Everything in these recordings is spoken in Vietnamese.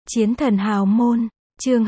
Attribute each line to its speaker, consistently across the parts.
Speaker 1: Chiến thần hào môn, chương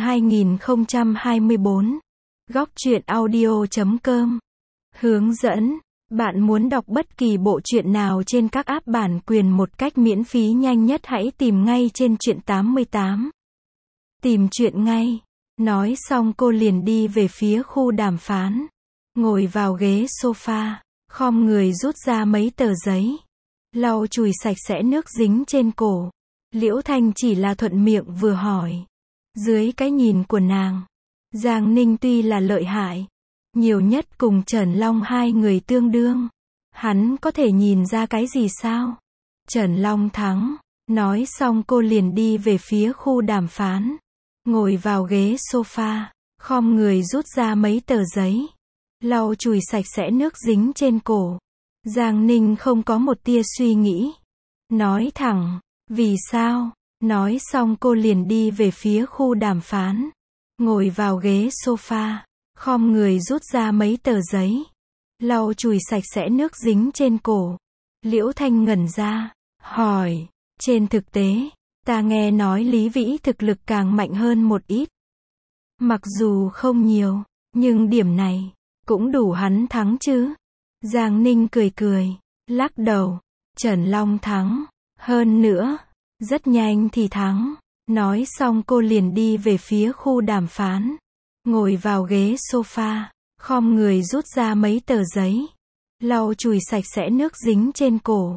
Speaker 1: 2024. Góc truyện audio.com. Hướng dẫn. Bạn muốn đọc bất kỳ bộ truyện nào trên các app bản quyền một cách miễn phí nhanh nhất, hãy tìm ngay trên Truyện 88. Tìm truyện ngay. Nói xong cô liền đi về phía khu đàm phán. Ngồi vào ghế sofa, khom người rút ra mấy tờ giấy. Lau chùi sạch sẽ nước dính trên cổ. Liễu Thanh chỉ là thuận miệng vừa hỏi. Dưới cái nhìn của nàng, Giang Ninh tuy là lợi hại, nhiều nhất cùng Trần Long hai người tương đương. Hắn có thể nhìn ra cái gì sao? Trần Long thắng. Nói xong cô liền đi về phía khu đàm phán. Ngồi vào ghế sofa, khom người rút ra mấy tờ giấy. Lau chùi sạch sẽ nước dính trên cổ. Giang Ninh không có một tia suy nghĩ. Nói thẳng. Vì sao? Nói xong cô liền đi về phía khu đàm phán. Ngồi vào ghế sofa, khom người rút ra mấy tờ giấy. Lau chùi sạch sẽ nước dính trên cổ. Liễu Thanh ngẩn ra, hỏi, trên thực tế, ta nghe nói Lý Vĩ thực lực càng mạnh hơn một ít. Mặc dù không nhiều, nhưng điểm này, cũng đủ hắn thắng chứ. Giang Ninh cười cười, lắc đầu. Trần Long thắng. Hơn nữa, rất nhanh thì thắng. Nói xong cô liền đi về phía khu đàm phán. Ngồi vào ghế sofa, khom người rút ra mấy tờ giấy. Lau chùi sạch sẽ nước dính trên cổ.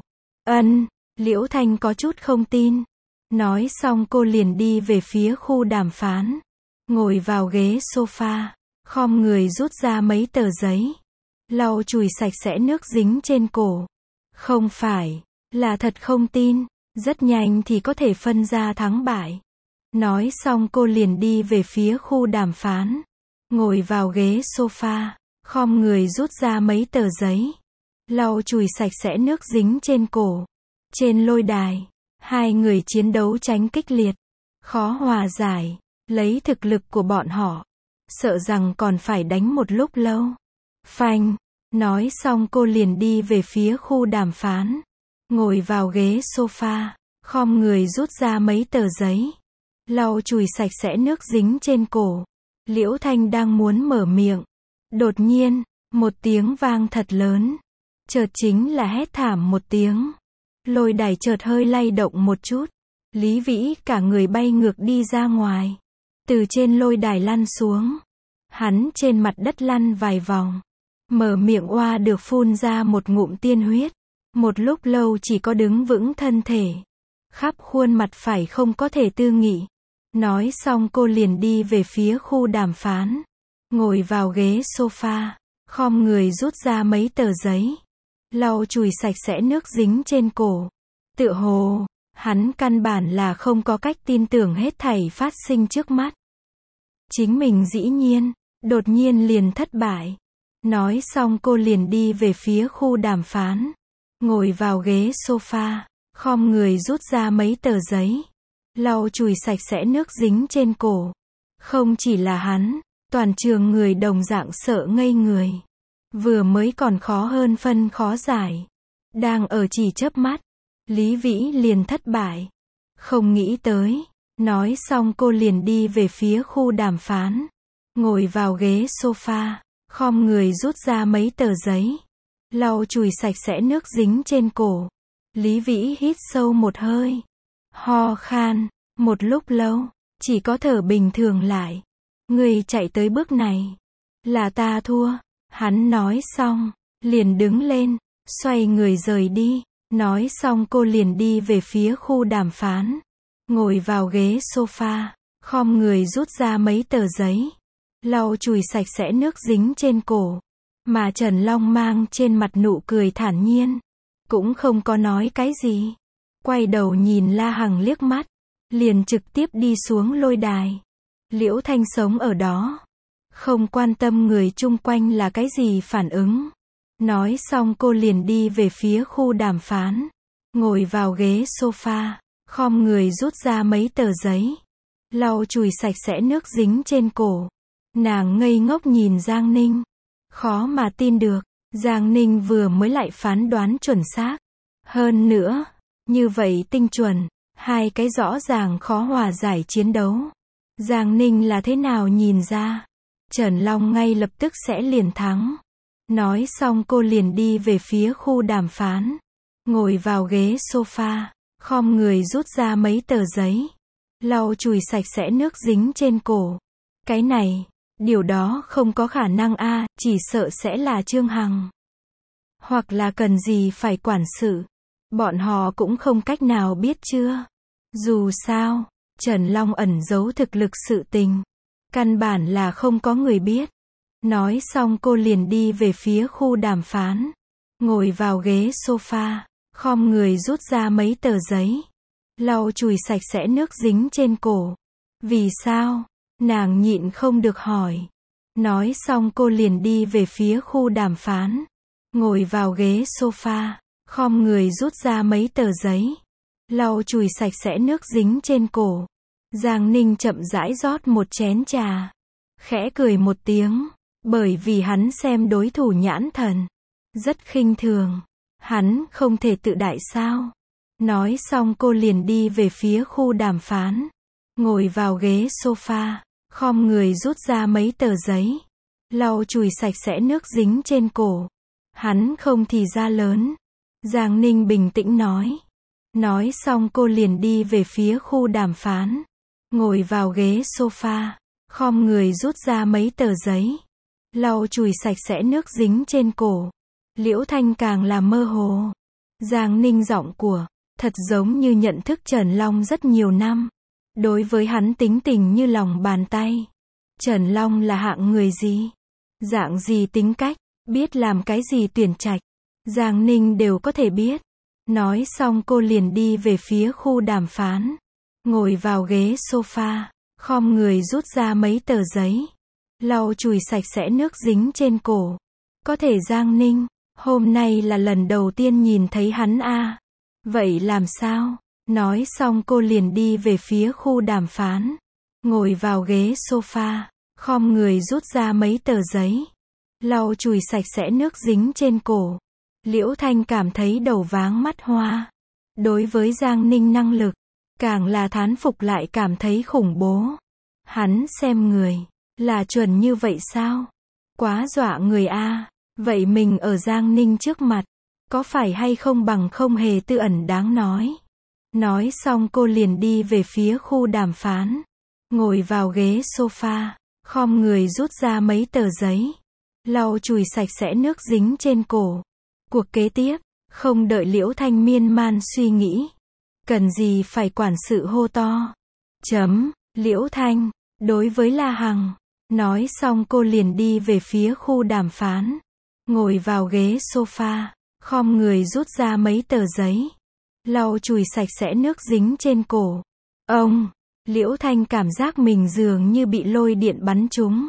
Speaker 1: Liễu Thanh có chút không tin. Nói xong cô liền đi về phía khu đàm phán. Ngồi vào ghế sofa, khom người rút ra mấy tờ giấy. Lau chùi sạch sẽ nước dính trên cổ. Không phải, là thật không tin. Rất nhanh thì có thể phân ra thắng bại. Nói xong cô liền đi về phía khu đàm phán. Ngồi vào ghế sofa, khom người rút ra mấy tờ giấy. Lau chùi sạch sẽ nước dính trên cổ. Trên lôi đài, hai người chiến đấu tranh kịch liệt. Khó hòa giải. Lấy thực lực của bọn họ, sợ rằng còn phải đánh một lúc lâu. Phanh. Nói xong cô liền đi về phía khu đàm phán. Ngồi vào ghế sofa, khom người rút ra mấy tờ giấy. Lau chùi sạch sẽ nước dính trên cổ. Liễu Thanh đang muốn mở miệng. Đột nhiên, một tiếng vang thật lớn. Chợt chính là hét thảm một tiếng. Lôi đài chợt hơi lay động một chút. Lý Vĩ cả người bay ngược đi ra ngoài. Từ trên lôi đài lăn xuống. Hắn trên mặt đất lăn vài vòng. Mở miệng oa được phun ra một ngụm tiên huyết. Một lúc lâu chỉ có đứng vững thân thể. Khắp khuôn mặt phải không có thể tư nghị. Nói xong cô liền đi về phía khu đàm phán. Ngồi vào ghế sofa, khom người rút ra mấy tờ giấy. Lau chùi sạch sẽ nước dính trên cổ. Tựa hồ, hắn căn bản là không có cách tin tưởng hết thảy phát sinh trước mắt. Chính mình dĩ nhiên, đột nhiên liền thất bại. Nói xong cô liền đi về phía khu đàm phán. Ngồi vào ghế sofa, khom người rút ra mấy tờ giấy. Lau chùi sạch sẽ nước dính trên cổ. Không chỉ là hắn, toàn trường người đồng dạng sợ ngây người. Vừa mới còn khó hơn phân khó giải. Đang ở chỉ chớp mắt, Lý Vĩ liền thất bại. Không nghĩ tới. Nói xong cô liền đi về phía khu đàm phán. Ngồi vào ghế sofa, khom người rút ra mấy tờ giấy. Lau chùi sạch sẽ nước dính trên cổ. Lý Vĩ hít sâu một hơi. Ho khan. Một lúc lâu, chỉ có thở bình thường lại. Người chạy tới bước này. Là ta thua. Hắn nói xong, liền đứng lên, xoay người rời đi. Nói xong cô liền đi về phía khu đàm phán. Ngồi vào ghế sofa, khom người rút ra mấy tờ giấy. Lau chùi sạch sẽ nước dính trên cổ. Mà Trần Long mang trên mặt nụ cười thản nhiên. Cũng không có nói cái gì. Quay đầu nhìn La Hằng liếc mắt. Liền trực tiếp đi xuống lôi đài. Liễu Thanh sống ở đó. Không quan tâm người chung quanh là cái gì phản ứng. Nói xong cô liền đi về phía khu đàm phán. Ngồi vào ghế sofa, khom người rút ra mấy tờ giấy. Lau chùi sạch sẽ nước dính trên cổ. Nàng ngây ngốc nhìn Giang Ninh. Khó mà tin được, Giang Ninh vừa mới lại phán đoán chuẩn xác. Hơn nữa, như vậy tinh chuẩn. Hai cái rõ ràng khó hòa giải chiến đấu. Giang Ninh là thế nào nhìn ra. Trần Long ngay lập tức sẽ liền thắng. Nói xong cô liền đi về phía khu đàm phán. Ngồi vào ghế sofa, khom người rút ra mấy tờ giấy. Lau chùi sạch sẽ nước dính trên cổ. Cái này, điều đó không có khả năng a, chỉ sợ sẽ là Trương Hằng. Hoặc là cần gì phải quản sự. Bọn họ cũng không cách nào biết chưa. Dù sao, Trần Long ẩn giấu thực lực sự tình. Căn bản là không có người biết. Nói xong cô liền đi về phía khu đàm phán. Ngồi vào ghế sofa, khom người rút ra mấy tờ giấy. Lau chùi sạch sẽ nước dính trên cổ. Vì sao? Nàng nhịn không được hỏi. Nói xong cô liền đi về phía khu đàm phán. Ngồi vào ghế sofa, khom người rút ra mấy tờ giấy. Lau chùi sạch sẽ nước dính trên cổ. Giang Ninh chậm rãi rót một chén trà. Khẽ cười một tiếng. Bởi vì hắn xem đối thủ nhãn thần. Rất khinh thường. Hắn không thể tự đại sao? Nói xong cô liền đi về phía khu đàm phán. Ngồi vào ghế sofa, khom người rút ra mấy tờ giấy. Lau chùi sạch sẽ nước dính trên cổ. Hắn không thì ra lớn. Giang Ninh bình tĩnh nói. Nói xong cô liền đi về phía khu đàm phán. Ngồi vào ghế sofa, khom người rút ra mấy tờ giấy. Lau chùi sạch sẽ nước dính trên cổ. Liễu Thanh càng là mơ hồ. Giang Ninh giọng của, thật giống như nhận thức Trần Long rất nhiều năm. Đối với hắn tính tình như lòng bàn tay. Trần Long là hạng người gì? Dạng gì tính cách? Biết làm cái gì tuyển trạch? Giang Ninh đều có thể biết. Nói xong cô liền đi về phía khu đàm phán. Ngồi vào ghế sofa, khom người rút ra mấy tờ giấy. Lau chùi sạch sẽ nước dính trên cổ. Có thể Giang Ninh, hôm nay là lần đầu tiên nhìn thấy hắn a. Vậy làm sao? Nói xong cô liền đi về phía khu đàm phán. Ngồi vào ghế sofa, khom người rút ra mấy tờ giấy. Lau chùi sạch sẽ nước dính trên cổ. Liễu Thanh cảm thấy đầu váng mắt hoa. Đối với Giang Ninh năng lực, càng là thán phục lại cảm thấy khủng bố. Hắn xem người, là chuẩn như vậy sao? Quá dọa người a. Vậy mình ở Giang Ninh trước mặt, có phải hay không bằng không hề tư ẩn đáng nói. Nói xong cô liền đi về phía khu đàm phán. Ngồi vào ghế sofa, khom người rút ra mấy tờ giấy. Lau chùi sạch sẽ nước dính trên cổ. Cuộc kế tiếp, không đợi Liễu Thanh miên man suy nghĩ. Cần gì phải quản sự hô to. Liễu Thanh, đối với La Hằng. Nói xong cô liền đi về phía khu đàm phán. Ngồi vào ghế sofa, khom người rút ra mấy tờ giấy. Lau chùi sạch sẽ nước dính trên cổ. Ông, Liễu Thanh cảm giác mình dường như bị lôi điện bắn trúng.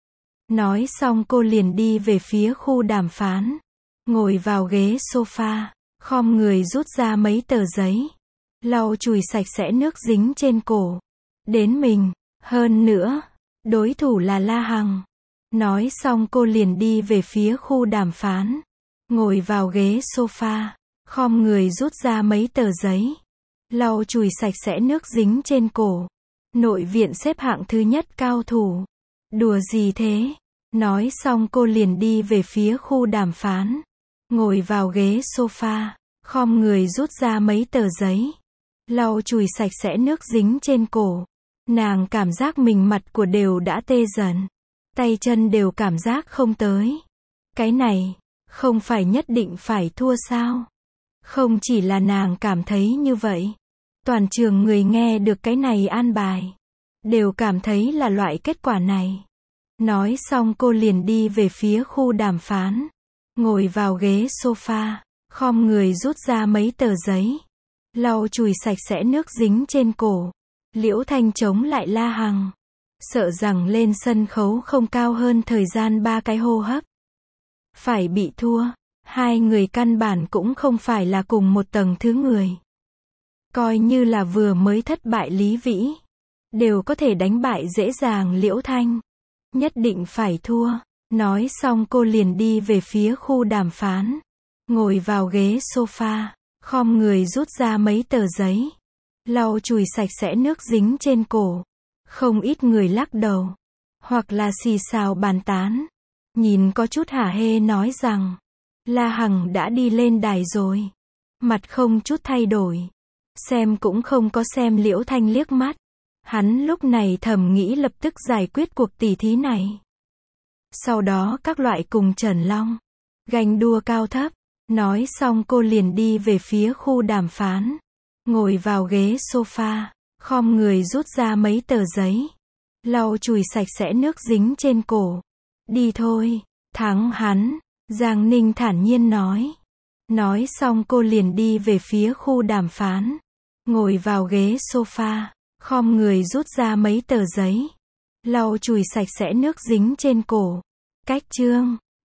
Speaker 1: Nói xong cô liền đi về phía khu đàm phán. Ngồi vào ghế sofa, khom người rút ra mấy tờ giấy. Lau chùi sạch sẽ nước dính trên cổ. Đến mình, hơn nữa, đối thủ là La Hằng. Nói xong cô liền đi về phía khu đàm phán. Ngồi vào ghế sofa, khom người rút ra mấy tờ giấy. Lau chùi sạch sẽ nước dính trên cổ. Nội viện xếp hạng thứ nhất cao thủ. Đùa gì thế? Nói xong cô liền đi về phía khu đàm phán. Ngồi vào ghế sofa, khom người rút ra mấy tờ giấy. Lau chùi sạch sẽ nước dính trên cổ. Nàng cảm giác mình mặt của đều đã tê dần. Tay chân đều cảm giác không tới. Cái này, không phải nhất định phải thua sao? Không chỉ là nàng cảm thấy như vậy. Toàn trường người nghe được cái này an bài. Đều cảm thấy là loại kết quả này. Nói xong cô liền đi về phía khu đàm phán. Ngồi vào ghế sofa, khom người rút ra mấy tờ giấy. Lau chùi sạch sẽ nước dính trên cổ. Liễu Thanh chống lại La Hằng. Sợ rằng lên sân khấu không cao hơn thời gian 3 cái hô hấp. Phải bị thua. Hai người căn bản cũng không phải là cùng một tầng thứ người. Coi như là vừa mới thất bại Lý Vĩ. Đều có thể đánh bại dễ dàng Liễu Thanh. Nhất định phải thua. Nói xong cô liền đi về phía khu đàm phán. Ngồi vào ghế sofa, khom người rút ra mấy tờ giấy. lau chùi sạch sẽ nước dính trên cổ. Không ít người lắc đầu, hoặc là xì xào bàn tán. Nhìn có chút hả hê nói rằng, La Hằng đã đi lên đài rồi. Mặt không chút thay đổi. Xem cũng không có xem Liễu Thanh liếc mắt. Hắn lúc này thầm nghĩ lập tức giải quyết cuộc tỉ thí này. Sau đó các loại cùng Trần Long ganh đua cao thấp. Nói xong cô liền đi về phía khu đàm phán. Ngồi vào ghế sofa, khom người rút ra mấy tờ giấy. Lau chùi sạch sẽ nước dính trên cổ. Đi thôi, thắng hắn, Giang Ninh thản nhiên nói. Nói xong cô liền đi về phía khu đàm phán. Ngồi vào ghế sofa, khom người rút ra mấy tờ giấy. Lau chùi sạch sẽ nước dính trên cổ. Cách chương